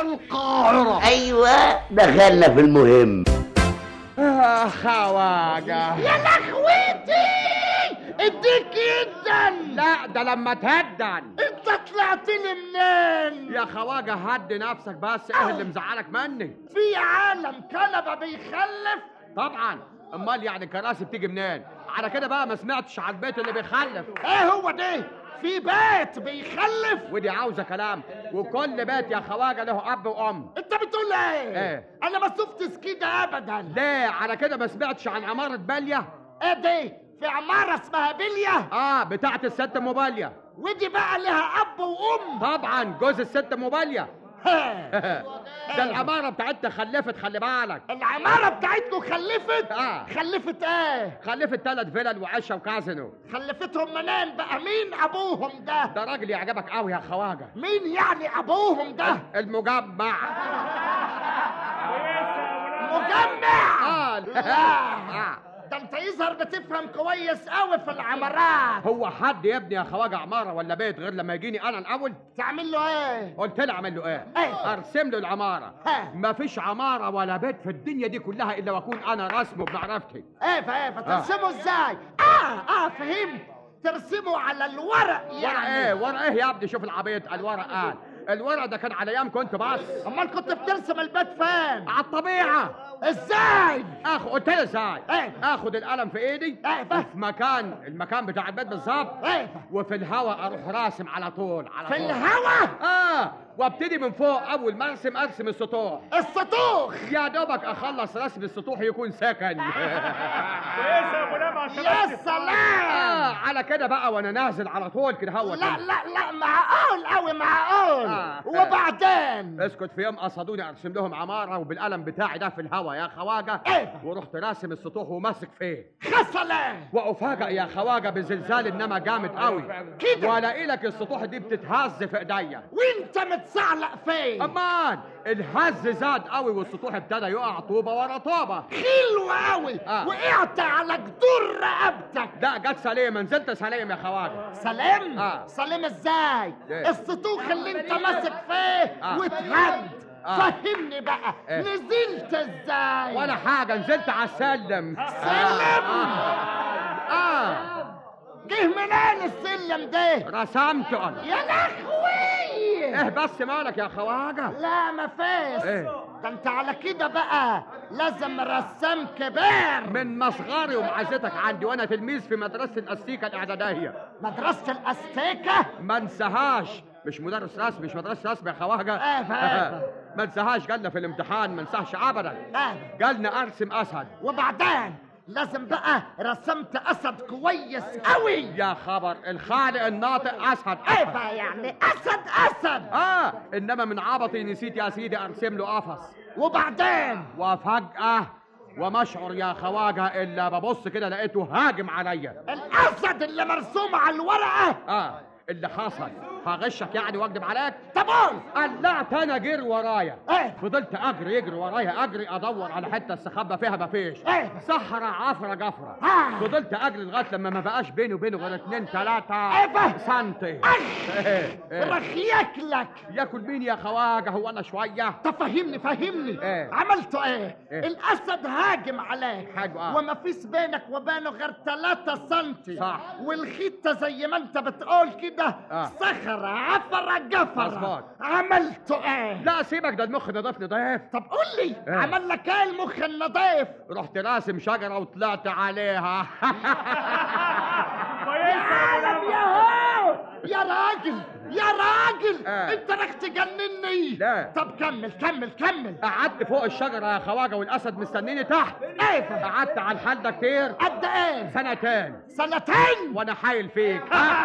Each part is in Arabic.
القاهرة. ايوه دخلنا في المهم. خواجة يا لخوتي اديك جدا. لا ده لما تهدن. انت طلعت لي منين يا خواجة هدي نفسك بس، ايه اللي مزعلك مني؟ في عالم كنبه بيخلف؟ طبعا، امال يعني الكراسي بتيجي منين؟ على كده بقى ما سمعتش على البيت اللي بيخلف. ايه هو ده؟ في بيت بيخلف؟ ودي عاوزه كلام، وكل بيت يا خواجه له اب وام. انت بتقول ايه؟ ايه؟ انا ما شفتش كده ابدا. ليه على كده ما سمعتش عن عماره باليه؟ ايه ده؟ في عماره اسمها بليه؟ بتاعت الست ام باليه. ودي بقى لها اب وام؟ طبعا جوز الست ام باليه. ده العماره بتاعتنا خلفت، خلي بالك. العماره بتاعتكم خلفت؟ خلفت ايه؟ خلفت 3 فيلل وعشه وكازينو. خلفتهم منين بقى؟ مين ابوهم ده؟ ده راجل يعجبك قوي يا خواجه. مين يعني ابوهم ده؟ المجمع. مجمع؟ لا. ده انت يظهر بتفهم كويس قوي في العمارات. هو حد يبني يا خواجه عماره ولا بيت غير لما يجيني انا الاول؟ تعمل له ايه؟ قلت له اعمل له ايه؟ ارسم له العماره. مفيش عماره ولا بيت في الدنيا دي كلها الا واكون انا راسمه بمعرفتي. فترسمه ازاي؟ فهمت. ترسمه على الورق يعني. ورق ايه يا ابني؟ شوف العبيط، الورق قال. الورق ده كان على ايام كنت بس. امال كنت بترسم البيت فين؟ على الطبيعه. ازاي؟ قلت له ازاي؟ اخد القلم في ايدي في المكان بتاع البيت بالظبط. وفي الهواء اروح راسم على طول في الهواء؟ وابتدي من فوق. اول ما ارسم السطوح. السطوح؟ يا دوبك اخلص رسم السطوح يكون سكن. يا سلام. على كده بقى وانا نازل على طول كده هو. لا معقول قوي معقول. وبعدين؟ اسكت. في يوم قصدوني ارسم لهم عماره وبالقلم بتاعي ده في الهوا يا خواجه. ورحت راسم السطوح وماسك فيه. خسلان. وافاجئ يا خواجه بزلزال انما جامد قوي كده، والاقي لك السطوح دي بتتهز في ايديا. وانت متزعلق فين؟ امان الهز زاد قوي والسطوح ابتدى يقع طوبه ورا طوبه. حلو قوي. وقعت على جدور رقبتك. لا جت سليمه، نزلت سليم يا خواجه. سليم؟ سليم ازاي؟ السطوح اللي انت ماسك فيه واتهد. فهمني بقى. نزلت ازاي؟ ولا حاجه، نزلت على السلم. سلم؟ جه منين السلم ده؟ رسمته انا. يا لهوي. ايه بس مالك يا خواجه؟ لا مفيش. ده انت على كده بقى لازم رسام كبير. من مصغري ومعزتك عندي، وانا تلميذ في مدرسه الاستيكه الاعداديه. مدرسه الاستيكه؟ ما انساهاش. مش مدرس رسمي، مش مدرسه رسمي يا خواجه. ما انساهاش. جالنا في الامتحان ما انساهش ابدا. جالنا ارسم اسد. وبعدين لازم بقى رسمت اسد كويس قوي. يا خبر، الخالق الناطق اسد. يعني اسد. انما من عبطي نسيت يا سيدي ارسم له قفص. وبعدين؟ وفجأة وما اشعر يا خواجه الا ببص كده لقيته هاجم عليا. الاسد اللي مرسوم على الورقه؟ اللي حصل هغشك يعني واكدب عليك. طب قول. قلعت انا جري ورايا. فضلت يجري ورايا، اجري ادور على حته استخبى فيها مفيش. صحراء عفره جفره. فضلت اجري لغايه لما ما بقاش بيني وبينه غير 2 3 سنتي. رخيك لك. ياكل مين يا خواجه؟ هو انا شويه؟ طب فهمني. عملته ايه؟ الاسد هاجم عليك وما فيش بينك وبينه غير 3 سنتي. صح. والخيطه زي ما انت بتقول كده صخرة عفرة جفرة. مظبوط. عملته ايه؟ لا سيبك، ده المخ نضيف. طب قول لي عمل لك ايه المخ النضيف؟ رحت راسم شجرة وطلعت عليها. يا راجل انت رح تجنني. لا. طب كمل. قعدت فوق الشجرة يا خواجة والاسد مستنيني تحت. قعدت على الحال ده كتير. قد ايه؟ 2 سنتين؟ وانا حايل فيك.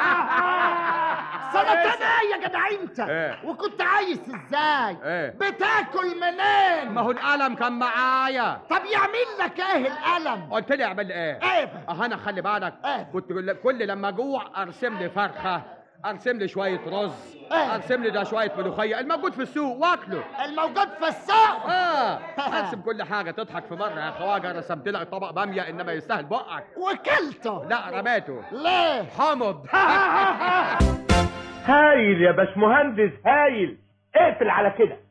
2 ايه يا جدع انت؟ وكنت عايش ازاي؟ بتاكل منين؟ ما هو القلم كان معايا. طب يعمل لك ايه القلم؟ قلت لي اعمل ايه؟ انا خلي بالك. كنت كل لما اجوع ارسم لي فرخه، ارسم لي شويه رز، ارسم لي ده شويه ملوخيه الموجود في السوق واكله. الموجود في السوق؟ ارسم كل حاجه. تضحك في مره يا خواجه رسمت لك طبق باميه انما يستاهل بقك. وكلته؟ لا رميته. ليه؟ حمض. هايل يا باشمهندس هايل. اقفل على كده.